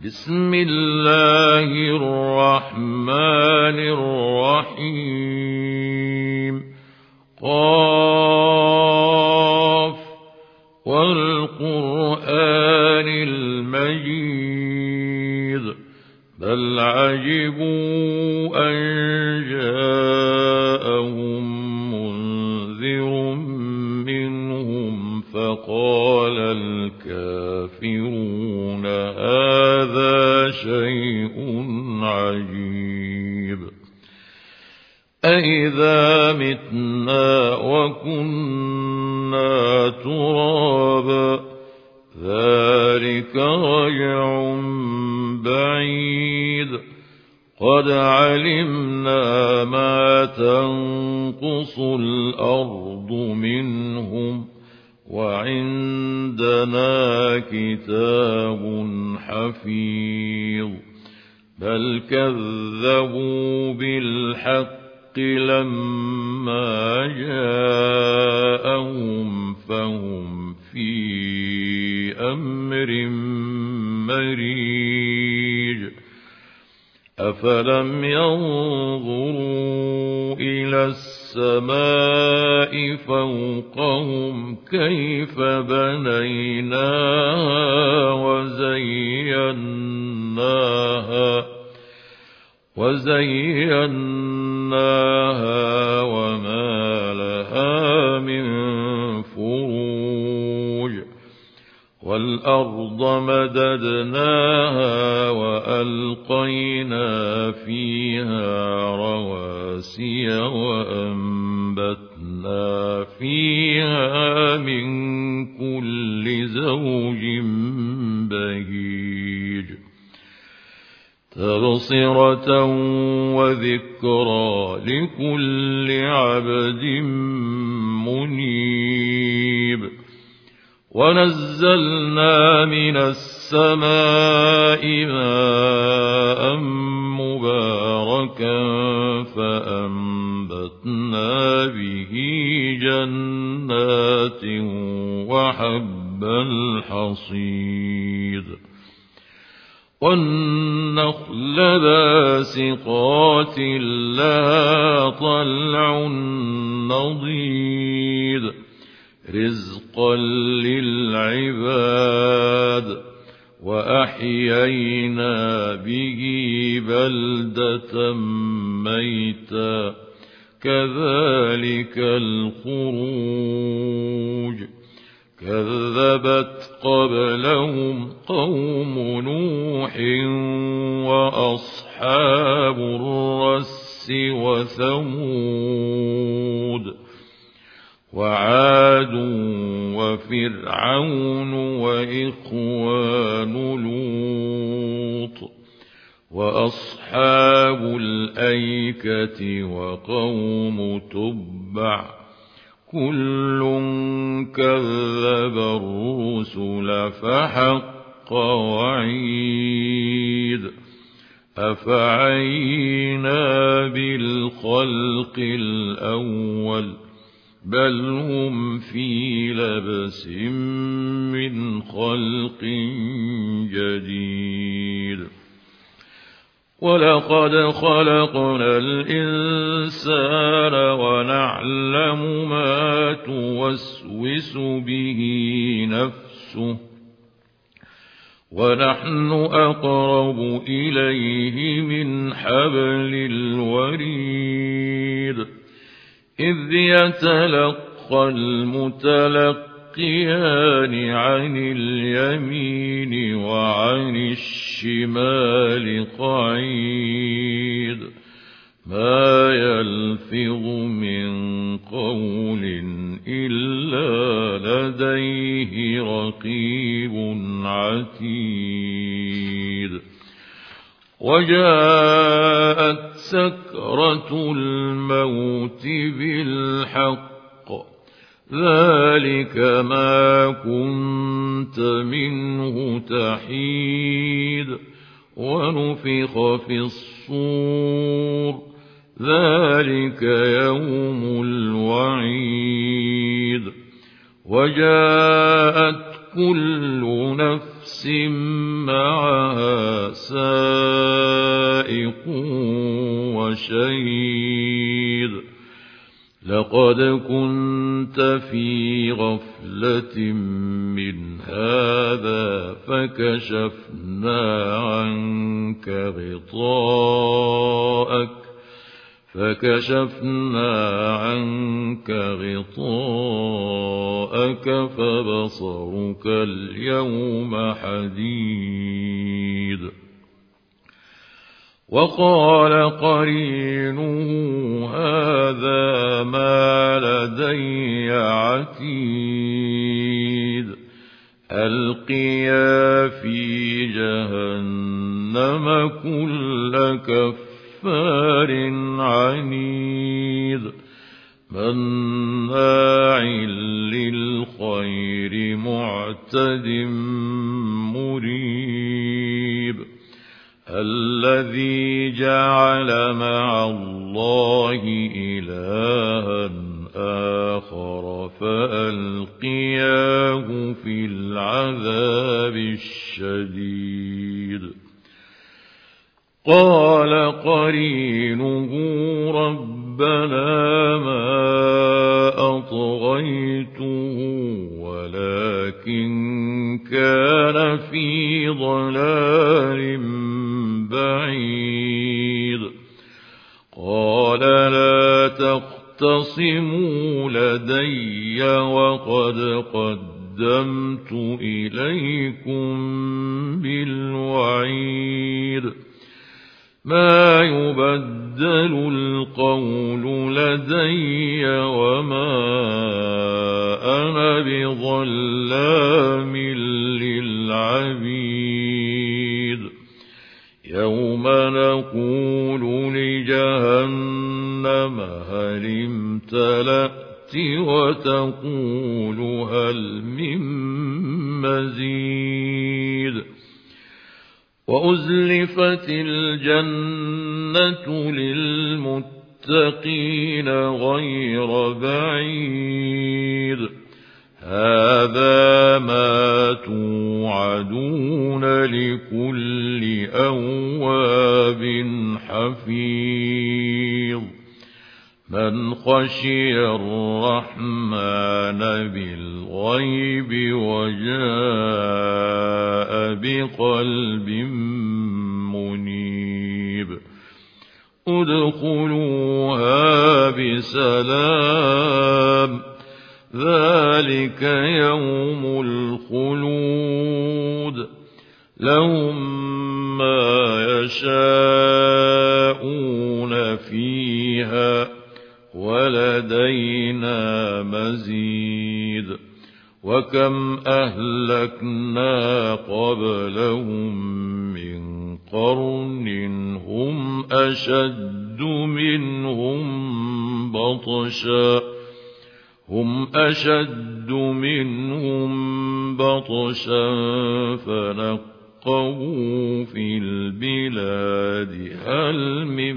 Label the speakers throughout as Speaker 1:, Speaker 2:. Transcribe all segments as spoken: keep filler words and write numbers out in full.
Speaker 1: بسم الله الرحمن الرحيم. قاف والقرآن المجيد بل عجبوا أن جاءهم منذر منهم فقال الكافرون هذا شيء عجيب أإذا متنا وكنا ترابا ذلك رجع بعيد قد علمنا ما تنقص الأرض منهم وعندنا كتاب حفيظ بل كذبوا بالحق لما جاءهم فهم في أمر مريج أفلم ينظروا إلى السماء فوقهم كيف بنيناها وزيناها وزيناها وما لها من فروج والأرض مددناها وألقينا فيها رواسي وأنبتنا فيها من كل زوج بهيج تبصرة وذكرى لكل عبد منيب ونزلنا من السماء ماء مباركا فأنبتنا به جنات وحب الحصيد والنخل باسقات لها طلع نضيد رزقا للعباد وأحيينا به بلدة ميتا كذلك الخروج كذبت قبلهم قوم نوح وأصحاب الرس وثمود وعاد وفرعون وإخوان لوط وأصحاب الأيكة وقوم تبع كل كذب الرسل فحق وعيد أفعينا بالخلق الأول بل هم في لبس من خلق جديد ولقد خلقنا الإنسان ونعلم ما توسوس به نفسه ونحن أقرب إليه من حبل الوريد إذ يتلقى المتلقيان عن اليمين وعن الشمال قعيد ما يلفظ من قول إلا لديه رقيب عتيد وجاءت سكرة الموت بالحق ذلك ما كنت منه تحيد ونفخ في الصور ذلك يوم الوعيد وجاءت كل نفس معها سائق وشهيد لقد كنت في غفلة من هذا فكشفنا عنك غطاءك فكشفنا عنك غطاءك فبصرك اليوم حديد وقال قرينه هذا ما لدي عتيد ألقيا في جهنم كل كفار عنيد مناع للخير معتد مريب الذي جعل مع الله إلها آخر فألقياه في العذاب الشديد قال قرينه ربنا ما أطغيته ولكن كان في ضلال بعيد قال لا تختصموا لدي وقد قدمت إليكم بالوعيد ما يبدل القول لدي وما أنا بظلام للعبيد يوم نقول لجهنم هل امتلأت وتقول هل من مزيد وأزلفت الجنة للمتقين غير بعيد هذا ما توعدون لكل أواب حفيظ من خشي الرحمن بالغيب وجاء بقلب منيب ادخلوها بسلام ذلك يوم الخلود لهم ما يشاءون فيها ولدينا مزيد وكم أهلكنا قبلهم من قرن هم أشد منهم بطشا هم أشد منهم بطشا فنقبوا في البلاد هل من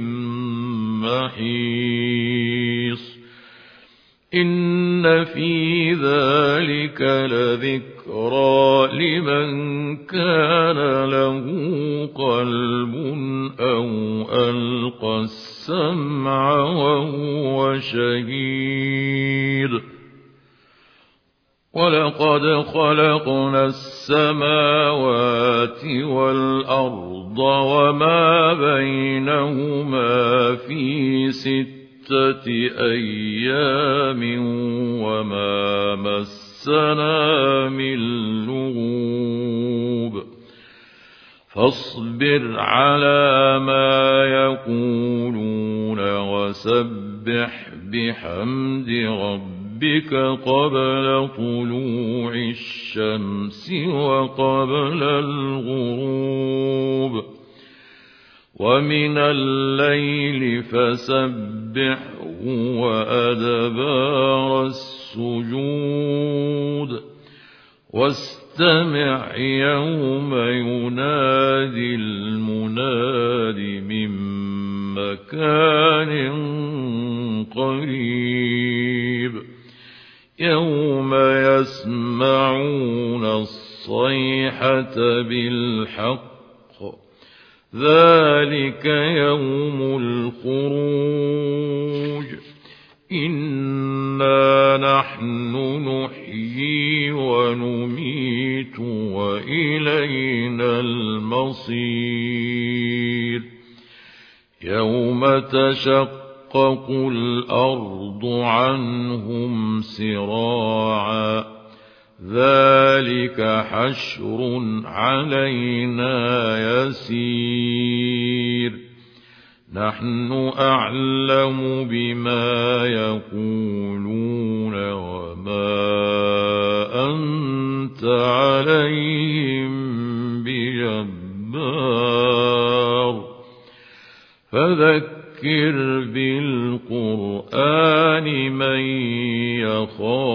Speaker 1: محيص إن في ذلك لذكرى لمن كان له قلب أو ألقى السمع وهو شهيد ولقد خلقنا السماوات والأرض وما بينهما في ستة أيام وما مسنا من لغوب فاصبر على ما يقولون وسبح بحمد ربك قبل طلوع الشمس وقبل الغروب ومن الليل فسبحه وأدبار السجود واستمع يوم ينادي المناد من مكان قريب يوم يسمعون الصيحة بالحق ذلك يوم الخروج إنا نحن نحيي ونميت وإلينا المصير يوم تشقق الأرض عنهم سراعا ذلك حشر علينا يسير نحن أعلم بما يقولون وما أنت عليهم بجبار فذكر بالقرآن من يخاف